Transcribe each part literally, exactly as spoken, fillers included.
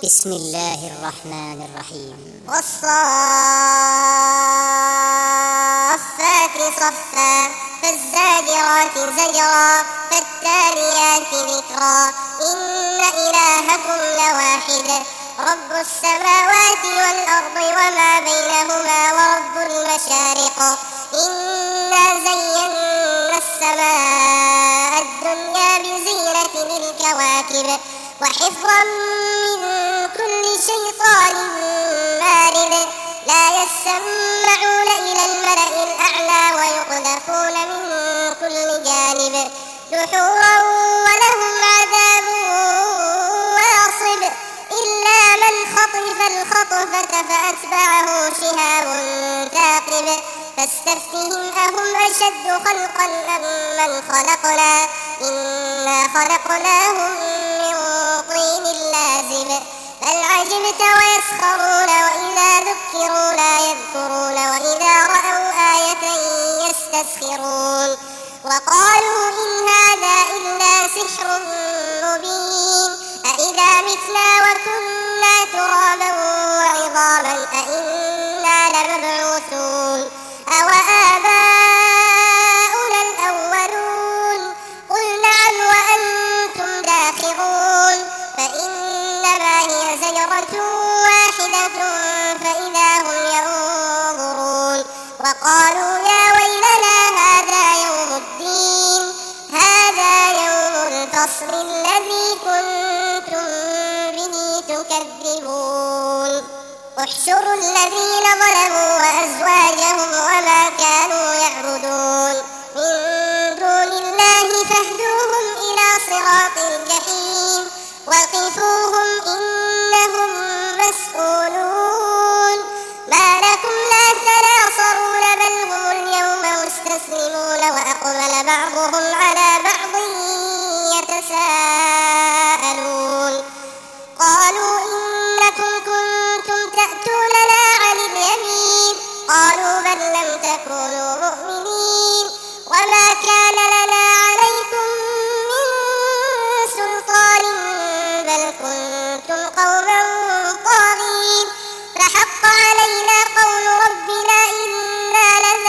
بسم الله الرحمن الرحيم. والصافات صفا فالزاجرات زجرا فالتاليات ذكرا إن إلهكم لواحد رب السماوات والأرض وما بينهما ورب المشارق إنا زينا السماء الدنيا بزينة للكواكب وحفظا من كل شيطان مارد لا يسمعون إلى الملأ الأعلى ويقذفون من كل جانب دحورا ولهم عذاب واصب إلا من خطف الخطفة فأتبعه شهاب ثاقب فاستفتهم أهم أشد خلقا أم من خلقنا إنا خلقناهم من طين لازب بل عجبت ويسخرون وإذا ذكروا لا يذكرون وإذا رأوا آية يستسخرون وقالوا إن هذا إلا سحر مبين أإذا متنا وكنا ترابا وعظاما أإنا لمبعوثون أوآباؤنا الأولون قل نعم وأنتم داخرون فإنما هي زجرة واحدة فإذا هم ينظرون وقالوا يا ويلنا هذا يوم الدين هذا يوم الفصل الذي كنتم به تكذبون احشروا الذين ظلموا وأزواجهم وما كانوا يعبدون من دون الله فاهدوهم إلى صراط الجحيم وقفوهم إنهم مسؤولون ما لكم لا تناصرون بل هم اليوم مستسلمون وأقبل بعضهم على بعض يتساءلون قالوا إنكم كنتم تأتوننا عن اليمين قالوا بل لم تكونوا مؤمنين وما كان لنا عليكم من سلطان بل كنتم قوما طاغين فحق علينا قول ربنا إنا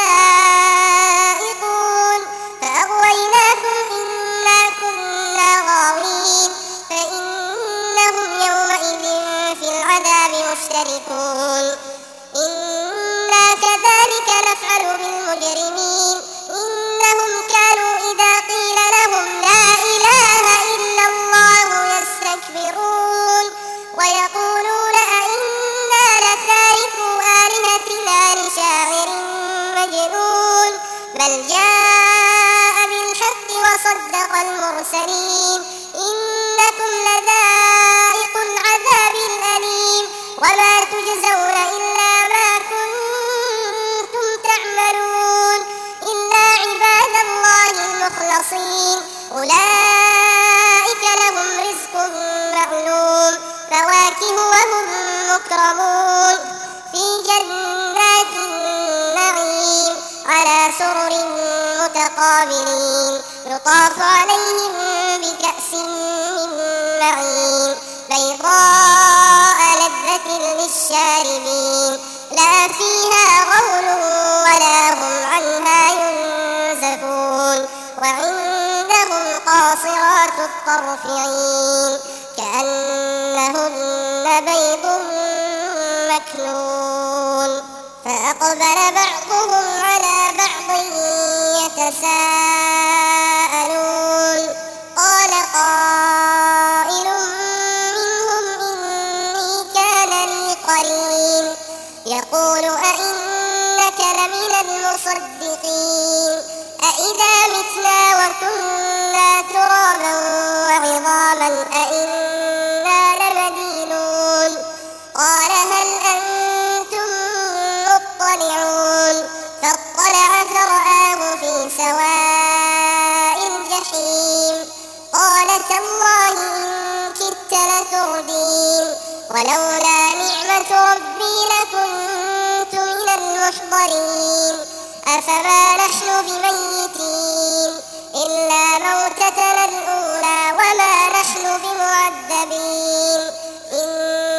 لذائقون فأغويناكم إنا كنا غاوين فإنهم يومئذ في العذاب مشتركون إنا كذلك نفعل بالمجرمين إنهم كانوا إذا قيل لهم لا إله إلا الله يستكبرون ويقولون أئنا لتاركو آلهتنا لشاعر مجنون بل جاء بالحق وصدق المرسلين إنكم لذائقو العذاب الأليم وما تجزون إلا ما كنتم تعملون إلا عباد الله المخلصين أولئك لهم رزق معلوم فواكه وهم مكرمون في جنات النعيم على سرر متقابلين يطاف عليهم بكأس من معين بيضاء لذة للشاربين لا فيها غول ولا هم عنها ينزفون وعندهم قاصرات الطرف عين كأنهن بيض مكنون فأقبل بعضهم على بعض يتساءلون قال قائل منهم إني كان لي قرين يقول أئنك لمن المصدقين أئذا متنا وكنا ترابا وعظاما أئنا لمدينون قال هل أنتم مطلعون فاطلع فرآه في سواء الجحيم قال تالله إن كدت لتردين ولولا نعمة ربي لكنت من المحضرين أفما نحن بميتين إلا موتتنا الأولى وما نحن بمعذبين إن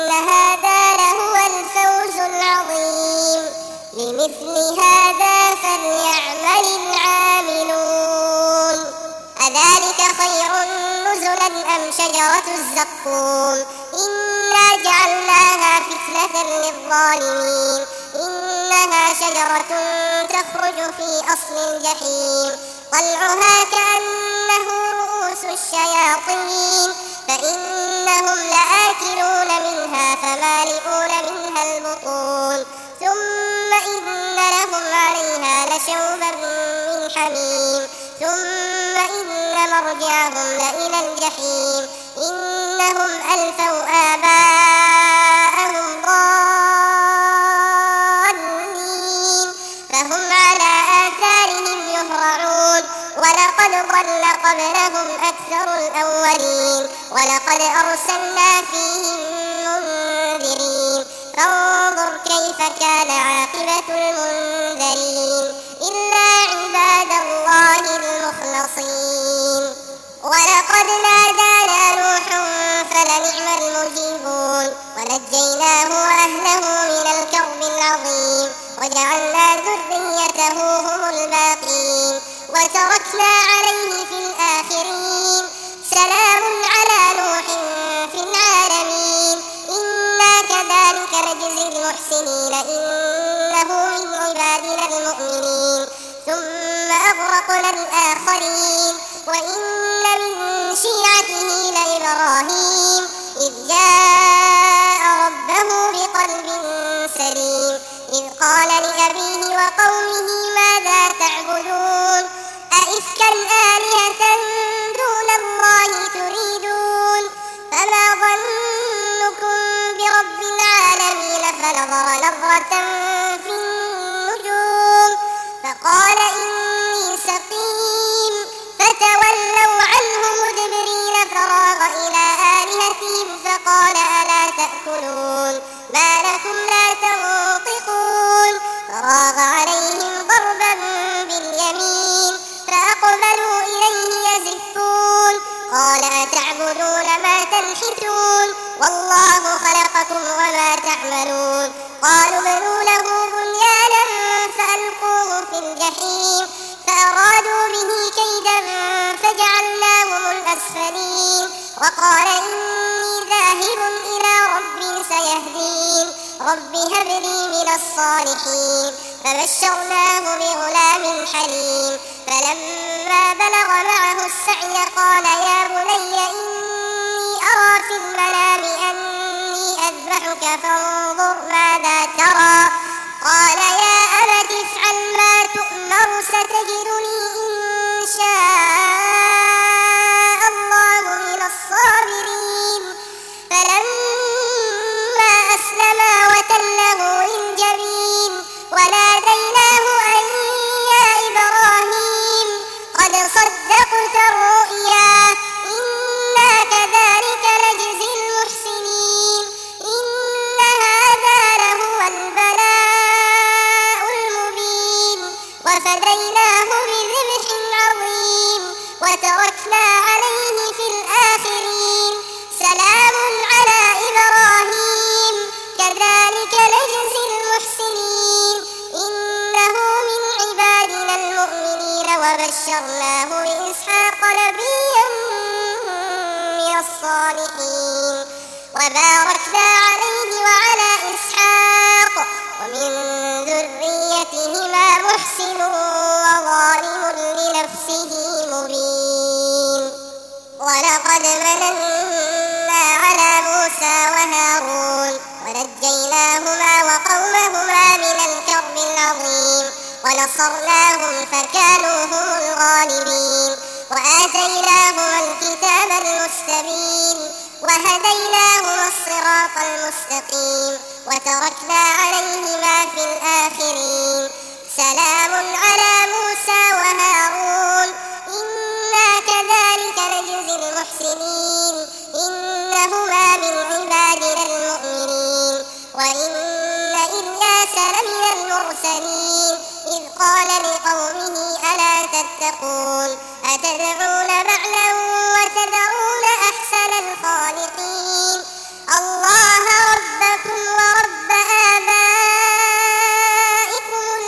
لمثل هذا فليعمل العاملون أذلك خير نزلا أم شجرة الزقوم إنا جعلناها فتنة للظالمين إنها شجرة تخرج في أصل الجحيم طلعها كأنه رؤوس الشياطين فإنهم لآكلون منها فمالئون منها البطون ثم إن لهم عليها لشوبا من حميم ثم إن مرجعهم لإلى الجحيم إنهم ألفوا آباءهم ضالين فهم على آثارهم يهرعون ولقد ضل قبلهم أكثر الأولين ولقد أرسلنا فيهم منذرين فانظر كيف كان عاقبة المنذرين إلا عباد الله المخلصين ولقد نادانا نوح فلنعم المجيبون ونجيناه وأهله من الكرب العظيم وجعلنا ذريته هم الباقين وتركنا عليه في الآخرين سلام على نوح في العالمين إنا كذلك نجزي المحسنين إنه من عبادنا المؤمنين ثم أغرقنا الآخرين وإن من شيعته لإبراهيم إذ جاء ربه بقلب سليم إذ قال لأبيه وقومه ماذا تعبدون أئفكا آلهة دون الله تريدون فما ظنكم برب العالمين فنظر نظرة في النجوم فقال إني سقيم فتولوا عنه مدبرين فراغ إلى آلهتهم فقال ألا تأكلون ما لكم لا تنطقون فراغ عليهم ضربا باليمين فأقبلوا إليه يزفون قال أتعبدون ما تنحتون والله خلقكم وما تعملون قالوا بنوا له بنيانا فألقوه في الجحيم فأرادوا به كيدا فجعلناهم الأسفلين وقال إني ذاهب إلى ربي سيهدين رب هب لي من الصالحين فبشرناه بغلام حليم فلما بلغ معه السعي قال يا بني إني أرى في المنام أني أذبحك فانظر ماذا ترى قال يا أبت افعل ما تؤمر ستجدني إن شاء الله من الصابرين فلما أسلما وتله للجبين وناديناه أن يا إبراهيم قد صدقت الرؤيا إنا كذلك نجزي المحسنين إن هذا لهو البلاء المبين وفديناه بذبح عظيم وتركنا عليه في الآخرين سلام على إبراهيم كذلك نجزي المحسنين إنه من عبادنا المؤمنين وبشرناه بإسحاق نبيا من الصالحين وباركنا عليه وعلى إسحاق ومن ذريتهما محسن وظالم لنفسه مبين ولقد مننا على موسى وهارون ونجيناهما وقومهما من الكرب العظيم ونصرناهم فكانوا هم الغالبين وآتيناهما الكتاب المستبين وهديناهما الصراط المستقيم وتركنا عليهما في الآخرين سلام على موسى وهارون إنا كذلك نجزي المحسنين إنهما من عبادنا المؤمنين وإن إلياس لمن المرسلين إذ قال لقومه ألا تتقون أتدعون بعلا وتدعون أحسن الخالقين الله ربكم ورب آبائكم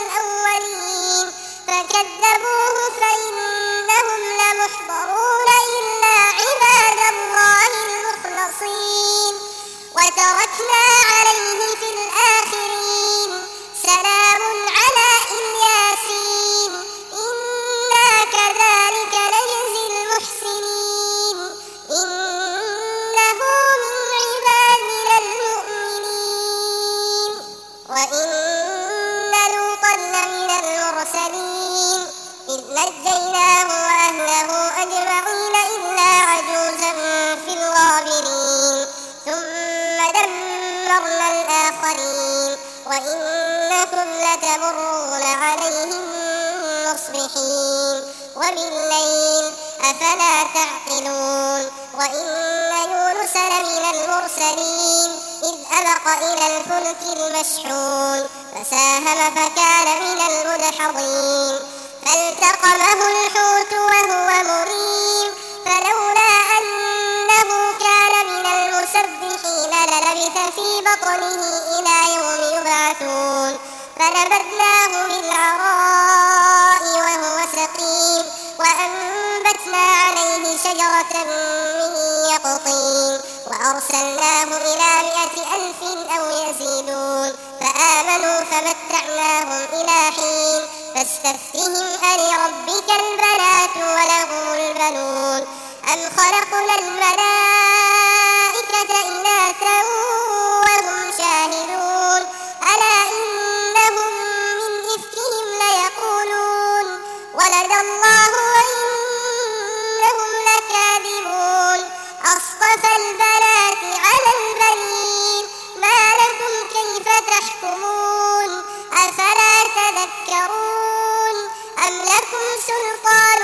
وتركنا عليه في الآخرين سلام على الياسين إنا كذلك نجزي المحسنين إنه من عبادنا المؤمنين وإن لوطا لمن المرسلين إذ نجيناه وأهله أجمعين إلا عجوزا في الغابرين ثم دمرنا الآخرين وإنكم لتمرون عليهم مصبحين وبالليل أفلا تعقلون وإن يونس لمن المرسلين إذ أبق إلى الفلك المشحون فساهم فكان من المدحضين فالتقمه الحوت وهو مليم فلولا أنه كان من المسبحين للبث في بطنه إلى يوم يبعثون فنبذناه بالعراء وهو سقيم وأنبتنا عليه شجرة من يقطين وأرسلناه إلى مائة ألف أو يزيدون فآمنوا فمتعناهم إلى حين فاستفتهم ألربك البنات ولهم البنون أم خلقنا الملائكة إناثا وهم شاهدون ألا إنهم من إفكهم ليقولون ولد الله وإنهم لكاذبون أصطفى البنات على البنين ما لكم كيف تحكمون أفلا تذكرون أم لكم سلطان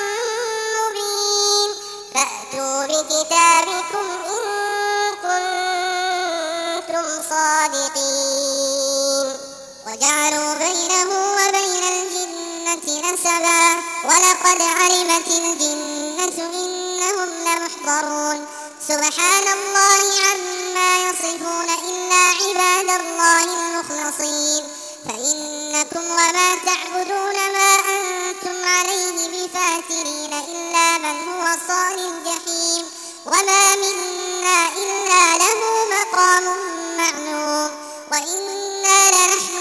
مبين فأتوا بكتابكم إن كنتم صادقين وجعلوا بينه وبين الجنة نسبا ولقد علمت الجنة إنهم لمحضرون سبحان الله عما يصفون إلا عباد الله المخلصين فإنكم وما تعبدون ما أنتم عليه بفاترين إلا من هو صال الجحيم وما منا إلا له مقام معلوم وإنا لنحن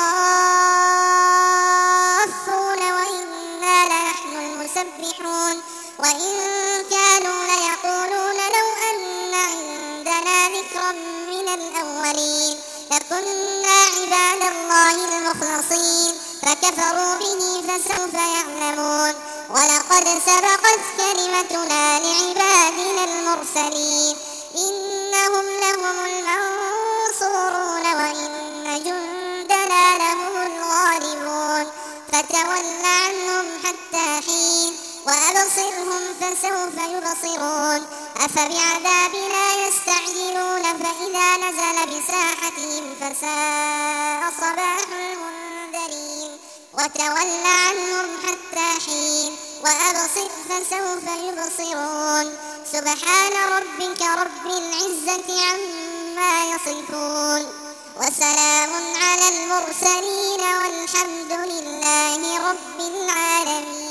الصافون وإنا لنحن المسبحون وإن كانوا ليقولون لو أن عندنا ذكرا من الأولين لكنا عباد الله المخلصين فكفروا به فسوف يعلمون ولقد سبقت كلمتنا لعبادنا المرسلين إنهم لهم المنصورون وإن جندنا لهم الغالبون فتول عنهم حتى حين وأبصرهم فسوف يبصرون أفبعذابنا يستعجلون فإذا نزل بساحتهم فساء صباح المنذرين وتول عنهم حتى حين وأبصر فسوف يبصرون سبحان ربك رب العزة عما يصفون وسلام على المرسلين والحمد لله رب العالمين.